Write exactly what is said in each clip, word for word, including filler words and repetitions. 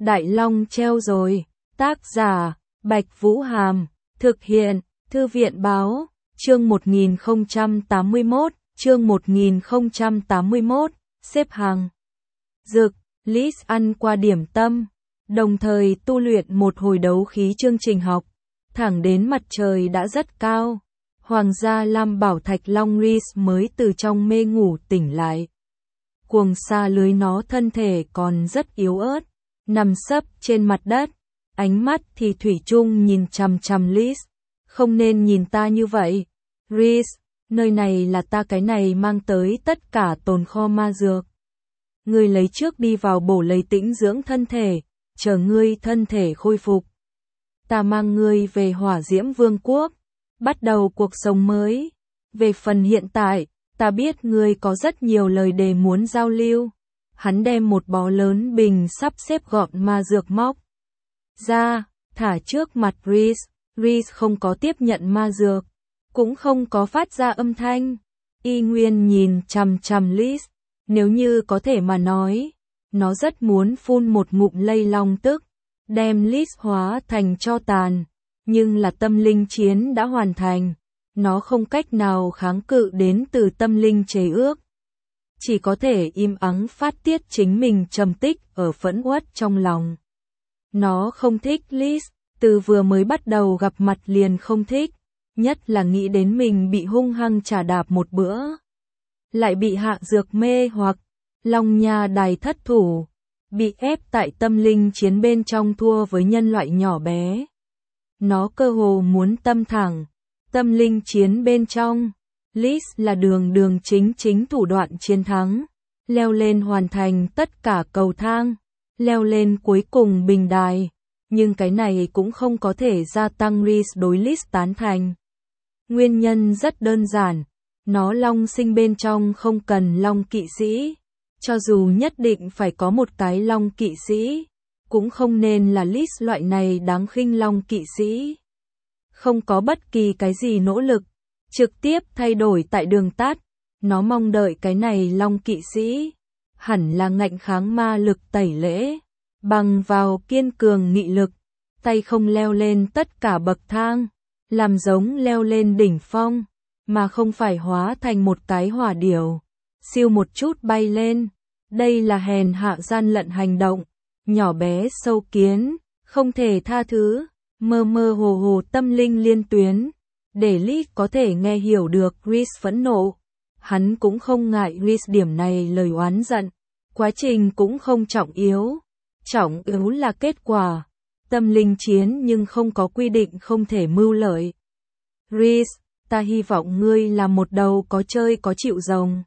Đại Long treo rồi. Tác giả, Bạch Vũ Hàm. Thực hiện, Thư viện Báo. Chương một nghìn không trăm tám mươi mốt, chương một nghìn không trăm tám mươi mốt, xếp hàng. Dực, Liz ăn qua điểm tâm, đồng thời tu luyện một hồi đấu khí chương trình học, thẳng đến mặt trời đã rất cao. Hoàng gia Lam Bảo Thạch Long Reese mới từ trong mê ngủ tỉnh lại. Cuồng sa lưới nó thân thể còn rất yếu ớt, nằm sấp trên mặt đất, ánh mắt thì thủy chung nhìn chằm chằm Liz. Không nên nhìn ta như vậy, Reese, nơi này là ta cái này mang tới tất cả tồn kho ma dược. Ngươi lấy trước đi vào bổ lấy tĩnh dưỡng thân thể, chờ ngươi thân thể khôi phục. Ta mang ngươi về Hỏa Diễm Vương quốc, bắt đầu cuộc sống mới. Về phần hiện tại, ta biết ngươi có rất nhiều lời đề muốn giao lưu. Hắn đem một bó lớn bình sắp xếp gọn ma dược móc ra, thả trước mặt Reese. Reese không có tiếp nhận ma dược, cũng không có phát ra âm thanh. Y nguyên nhìn chằm chằm Liz. Nếu như có thể mà nói, nó rất muốn phun một ngụm lây long tức, đem Liz hóa thành tro tàn. Nhưng là tâm linh chiến đã hoàn thành, nó không cách nào kháng cự đến từ tâm linh chế ước. Chỉ có thể im ắng phát tiết chính mình trầm tích ở phẫn uất trong lòng. Nó không thích Liz, từ vừa mới bắt đầu gặp mặt liền không thích, nhất là nghĩ đến mình bị hung hăng trà đạp một bữa. Lại bị hạ dược mê hoặc, Long Nha Đài thất thủ, bị ép tại tâm linh chiến bên trong thua với nhân loại nhỏ bé. Nó cơ hồ muốn tâm thẳng, tâm linh chiến bên trong, Liz là đường đường chính chính thủ đoạn chiến thắng, leo lên hoàn thành tất cả cầu thang, leo lên cuối cùng bình đài, nhưng cái này cũng không có thể gia tăng Reese đối Liz tán thành. Nguyên nhân rất đơn giản, nó long sinh bên trong không cần long kỵ sĩ, cho dù nhất định phải có một cái long kỵ sĩ, cũng không nên là Liz loại này đáng khinh long kỵ sĩ. Không có bất kỳ cái gì nỗ lực, trực tiếp thay đổi tại đường tắt, nó mong đợi cái này long kỵ sĩ, hẳn là ngạnh kháng ma lực tẩy lễ, bằng vào kiên cường nghị lực, tay không leo lên tất cả bậc thang, làm giống leo lên đỉnh phong, mà không phải hóa thành một cái hỏa điểu, siêu một chút bay lên. Đây là hèn hạ gian lận hành động, nhỏ bé sâu kiến, không thể tha thứ, mơ mơ hồ hồ tâm linh liên tuyến, để Liz có thể nghe hiểu được Reese phẫn nộ. Hắn cũng không ngại Reese điểm này lời oán giận, quá trình cũng không trọng yếu, trọng yếu là kết quả. Tâm linh chiến nhưng không có quy định không thể mưu lợi. Reese, ta hy vọng ngươi là một đầu có chơi có chịu rồng.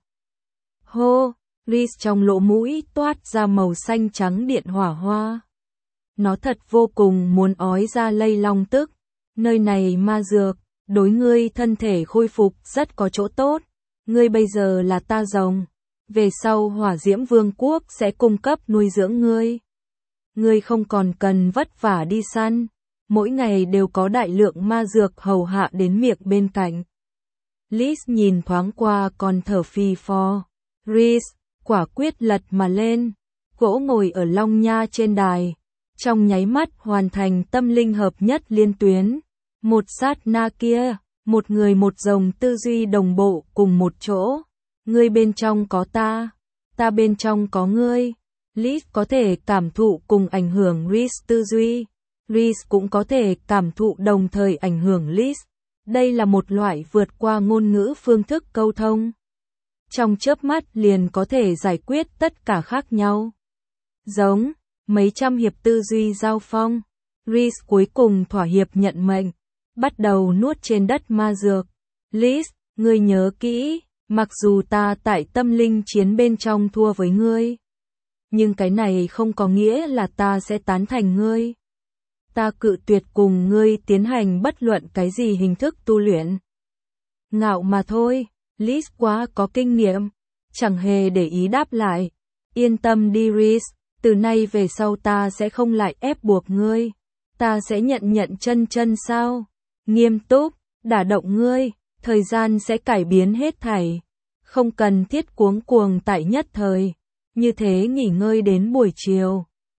Hô, Reese trong lỗ mũi toát ra màu xanh trắng điện hỏa hoa. Nó thật vô cùng muốn ói ra lây long tức. Nơi này ma dược, đối ngươi thân thể khôi phục rất có chỗ tốt. Ngươi bây giờ là ta rồng. Về sau Hỏa Diễm Vương quốc sẽ cung cấp nuôi dưỡng ngươi. Ngươi không còn cần vất vả đi săn, mỗi ngày đều có đại lượng ma dược hầu hạ đến miệng bên cạnh. Liz nhìn thoáng qua còn thở phì phò. Reese, quả quyết lật mà lên, gỗ ngồi ở Long Nha trên đài, trong nháy mắt hoàn thành tâm linh hợp nhất liên tuyến. Một sát na kia, một người một rồng tư duy đồng bộ cùng một chỗ. Ngươi bên trong có ta, ta bên trong có ngươi. Liz có thể cảm thụ cùng ảnh hưởng Reese tư duy, Reese cũng có thể cảm thụ đồng thời ảnh hưởng Liz. Đây là một loại vượt qua ngôn ngữ phương thức câu thông. Trong chớp mắt liền có thể giải quyết tất cả khác nhau. Giống, mấy trăm hiệp tư duy giao phong, Reese cuối cùng thỏa hiệp nhận mệnh, bắt đầu nuốt trên đất ma dược. Liz, ngươi nhớ kỹ, mặc dù ta tại tâm linh chiến bên trong thua với ngươi, nhưng cái này không có nghĩa là ta sẽ tán thành ngươi. Ta cự tuyệt cùng ngươi tiến hành bất luận cái gì hình thức tu luyện. Ngạo mà thôi, Liz quá có kinh nghiệm, chẳng hề để ý đáp lại. Yên tâm đi Reese, từ nay về sau ta sẽ không lại ép buộc ngươi. Ta sẽ nhận nhận chân chân sao. Nghiêm túc, đả động ngươi, thời gian sẽ cải biến hết thảy. Không cần thiết cuống cuồng tại nhất thời. Như thế nghỉ ngơi đến buổi chiều,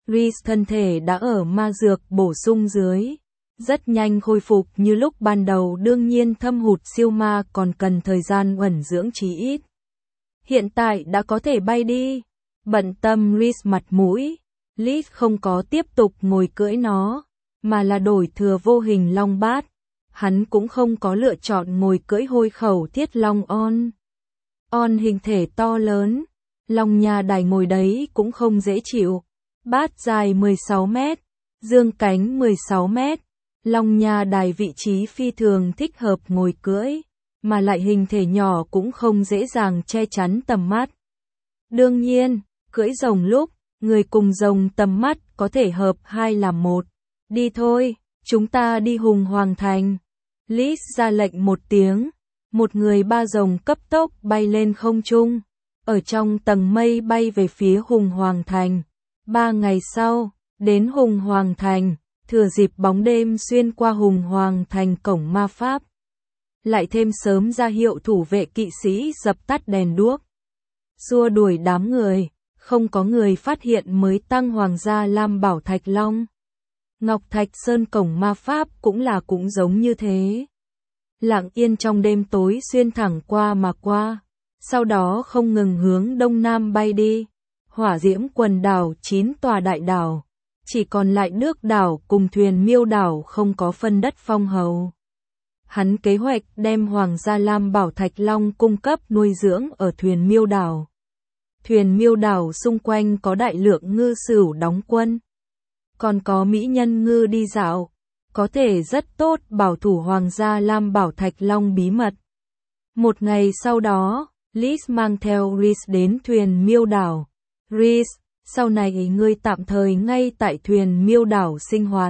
Reese thân thể đã ở ma dược bổ sung dưới. Rất nhanh khôi phục như lúc ban đầu, đương nhiên thâm hụt siêu ma còn cần thời gian ẩn dưỡng chí ít. Hiện tại đã có thể bay đi. Bận tâm Reese mặt mũi, Reese không có tiếp tục ngồi cưỡi nó, mà là đổi thừa vô hình long bát. Hắn cũng không có lựa chọn ngồi cưỡi hôi khẩu thiết long on. On hình thể to lớn, long nha đài ngồi đấy cũng không dễ chịu. Bát dài mười sáu mét, dương cánh mười sáu mét. Long nha đài vị trí phi thường thích hợp ngồi cưỡi, mà lại hình thể nhỏ cũng không dễ dàng che chắn tầm mắt. Đương nhiên, cưỡi rồng lúc, người cùng rồng tầm mắt có thể hợp hai làm một. Đi thôi, chúng ta đi Hùng Hoàng Thành. Liz ra lệnh một tiếng, một người ba rồng cấp tốc bay lên không trung, ở trong tầng mây bay về phía Hùng Hoàng Thành. Ba ngày sau, đến Hùng Hoàng Thành, thừa dịp bóng đêm xuyên qua Hùng Hoàng Thành cổng ma pháp. Lại thêm sớm ra hiệu thủ vệ kỵ sĩ dập tắt đèn đuốc, xua đuổi đám người, không có người phát hiện mới tăng Hoàng gia Lam Bảo Thạch Long. Ngọc Thạch Sơn cổng ma pháp cũng là cũng giống như thế. Lặng yên trong đêm tối xuyên thẳng qua mà qua, sau đó không ngừng hướng đông nam bay đi. Hỏa diễm quần đảo chín tòa đại đảo, chỉ còn lại Nước đảo cùng Thuyền Miêu đảo không có phân đất phong hầu. Hắn kế hoạch đem Hoàng gia Lam Bảo Thạch Long cung cấp nuôi dưỡng ở Thuyền Miêu đảo. Thuyền Miêu đảo xung quanh có đại lượng ngư sửu đóng quân, còn có mỹ nhân ngư đi dạo, có thể rất tốt bảo thủ Hoàng gia Lam Bảo Thạch Long bí mật. Một ngày sau đó, Liz mang theo Reese đến Thuyền Miêu đảo. Reese, sau này ngươi tạm thời ngay tại Thuyền Miêu đảo sinh hoạt.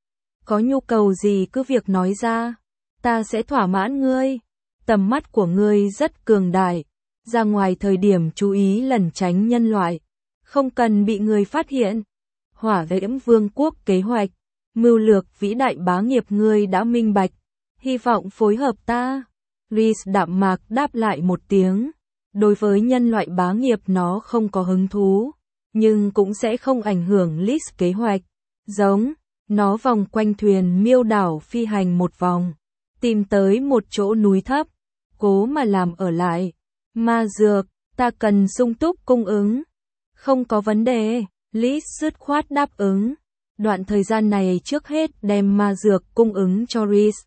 Có nhu cầu gì cứ việc nói ra, ta sẽ thỏa mãn ngươi. Tầm mắt của ngươi rất cường đại, ra ngoài thời điểm chú ý lẩn tránh nhân loại, không cần bị người phát hiện. Hỏa diễm vương quốc kế hoạch, mưu lược vĩ đại bá nghiệp ngươi đã minh bạch, hy vọng phối hợp ta. Reese đạm mạc đáp lại một tiếng, đối với nhân loại bá nghiệp nó không có hứng thú, nhưng cũng sẽ không ảnh hưởng Liz kế hoạch. Giống, nó vòng quanh Thuyền Miêu đảo phi hành một vòng, tìm tới một chỗ núi thấp, cố mà làm ở lại. Ma dược, ta cần sung túc cung ứng. Không có vấn đề, Liz dứt khoát đáp ứng. Đoạn thời gian này trước hết đem ma dược cung ứng cho Reese.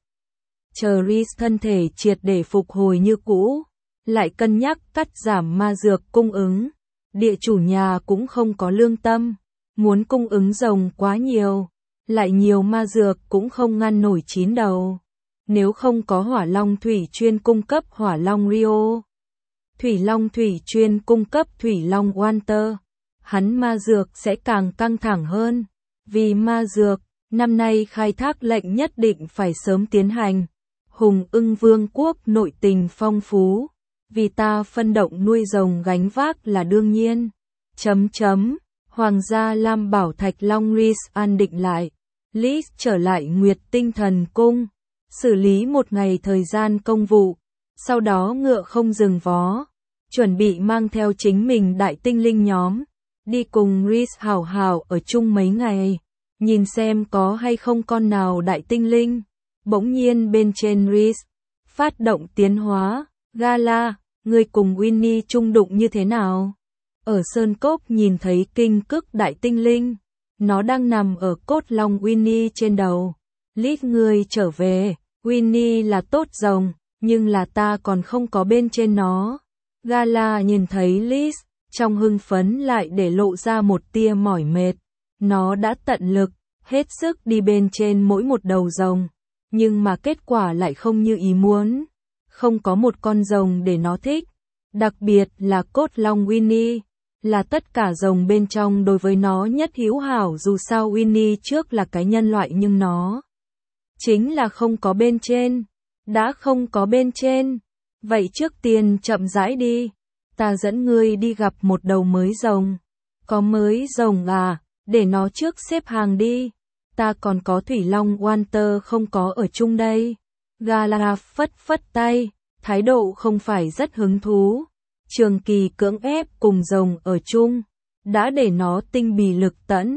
Chờ Reese thân thể triệt để phục hồi như cũ, lại cân nhắc cắt giảm ma dược cung ứng. Địa chủ nhà cũng không có lương tâm, muốn cung ứng rồng quá nhiều, lại nhiều ma dược cũng không ngăn nổi chín đầu. Nếu không có Hỏa Long Thủy chuyên cung cấp Hỏa Long Rio, Thủy Long Thủy chuyên cung cấp Thủy Long Walter, hắn ma dược sẽ càng căng thẳng hơn. Vì ma dược, năm nay khai thác lệnh nhất định phải sớm tiến hành. Hùng Ưng Vương quốc nội tình phong phú, vì ta phân động nuôi rồng gánh vác là đương nhiên. Chấm chấm, Hoàng gia Lam Bảo Thạch Long Reese an định lại. Liz trở lại Nguyệt Tinh Thần Cung, xử lý một ngày thời gian công vụ, sau đó ngựa không dừng vó, chuẩn bị mang theo chính mình đại tinh linh nhóm, đi cùng Reese hảo hảo ở chung mấy ngày, nhìn xem có hay không con nào đại tinh linh. Bỗng nhiên bên trên Reese phát động tiến hóa. Gala, người cùng Winnie chung đụng như thế nào? Ở Sơn Cốc nhìn thấy kinh cức đại tinh linh, nó đang nằm ở cốt long Winnie trên đầu. Liz, người trở về, Winnie là tốt rồng, nhưng là ta còn không có bên trên nó. Gala nhìn thấy Liz, trong hưng phấn lại để lộ ra một tia mỏi mệt. Nó đã tận lực, hết sức đi bên trên mỗi một đầu rồng, nhưng mà kết quả lại không như ý muốn. Không có một con rồng để nó thích, đặc biệt là cốt long Winnie, là tất cả rồng bên trong đối với nó nhất hữu hảo. Dù sao Winnie trước là cái nhân loại nhưng nó chính là không có bên trên. Đã không có bên trên, vậy trước tiên chậm rãi đi, ta dẫn ngươi đi gặp một đầu mới rồng. Có mới rồng à, để nó trước xếp hàng đi, ta còn có Thủy Long Walter không có ở chung đây. Gala phất phất tay, thái độ không phải rất hứng thú. Trường kỳ cưỡng ép cùng rồng ở chung, đã để nó tinh bì lực tẫn,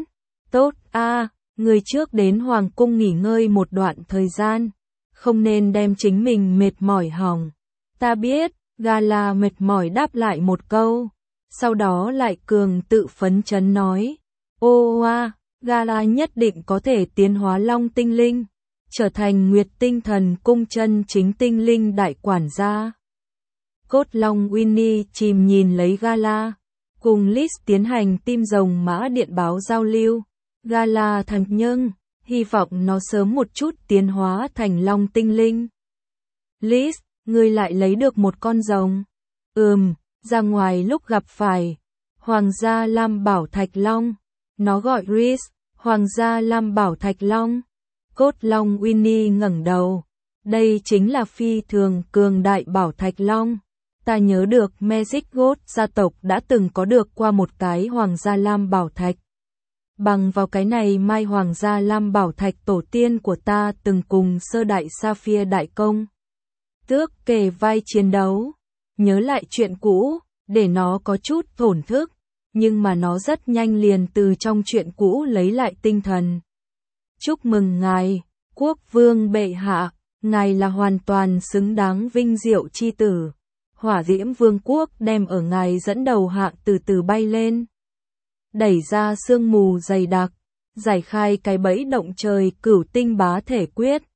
Tốt a, người trước đến Hoàng cung nghỉ ngơi một đoạn thời gian, không nên đem chính mình mệt mỏi hỏng. Ta biết, Gala mệt mỏi đáp lại một câu, sau đó lại cường tự phấn chấn nói, ô a, Gala nhất định có thể tiến hóa long tinh linh, trở thành Nguyệt tinh thần cung chân chính tinh linh đại quản gia. Cốt long Winnie chìm nhìn lấy Gala, cùng Liz tiến hành tim rồng mã điện báo giao lưu. Gala thằng nhưng, hy vọng nó sớm một chút tiến hóa thành long tinh linh. Liz, ngươi lại lấy được một con rồng. Ừm, ra ngoài lúc gặp phải Hoàng gia Lam Bảo Thạch Long. Nó gọi Reese, Hoàng gia Lam Bảo Thạch Long. Cốt long Winnie ngẩng đầu. Đây chính là phi thường cường đại Bảo Thạch Long. Ta nhớ được Magic God gia tộc đã từng có được qua một cái Hoàng gia Lam Bảo Thạch. Bằng vào cái này mai Hoàng gia Lam Bảo Thạch tổ tiên của ta từng cùng sơ đại Sapphire đại công tước kề vai chiến đấu. Nhớ lại chuyện cũ, để nó có chút thổn thức, nhưng mà nó rất nhanh liền từ trong chuyện cũ lấy lại tinh thần. Chúc mừng ngài, quốc vương bệ hạ, ngài là hoàn toàn xứng đáng vinh diệu chi tử. Hỏa diễm vương quốc đem ở ngài dẫn đầu hạng từ từ bay lên. Đẩy ra sương mù dày đặc, giải khai cái bẫy động trời cửu tinh bá thể quyết.